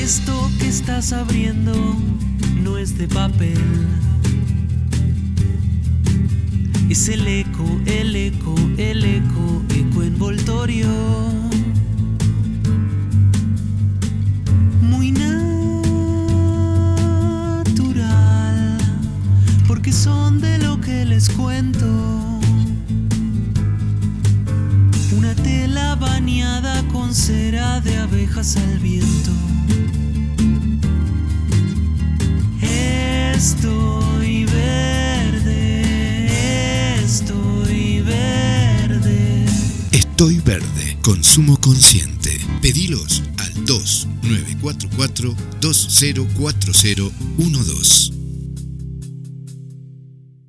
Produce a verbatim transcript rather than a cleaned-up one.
Esto que estás abriendo no es de papel. Es el eco, el eco, el eco, eco envoltorio. Muy natural, porque son de lo que les cuento. Una tela bañada con cera de abejas al viento. Estoy verde, estoy verde. Estoy verde, consumo consciente. Pedilos al dos nueve cuatro cuatro, dos cero cuatro cero uno dos.